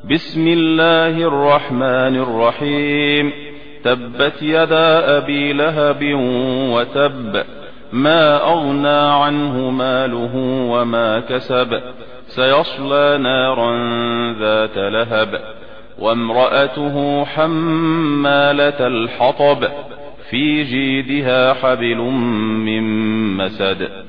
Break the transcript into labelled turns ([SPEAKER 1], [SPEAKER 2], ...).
[SPEAKER 1] بسم الله الرحمن الرحيم. تبت يدا أبي لهب وتب، ما أغنى عنه ماله وما كسب، سيصلى نارا ذات لهب، وامرأته حمالة الحطب، في جيدها حبل من مسد.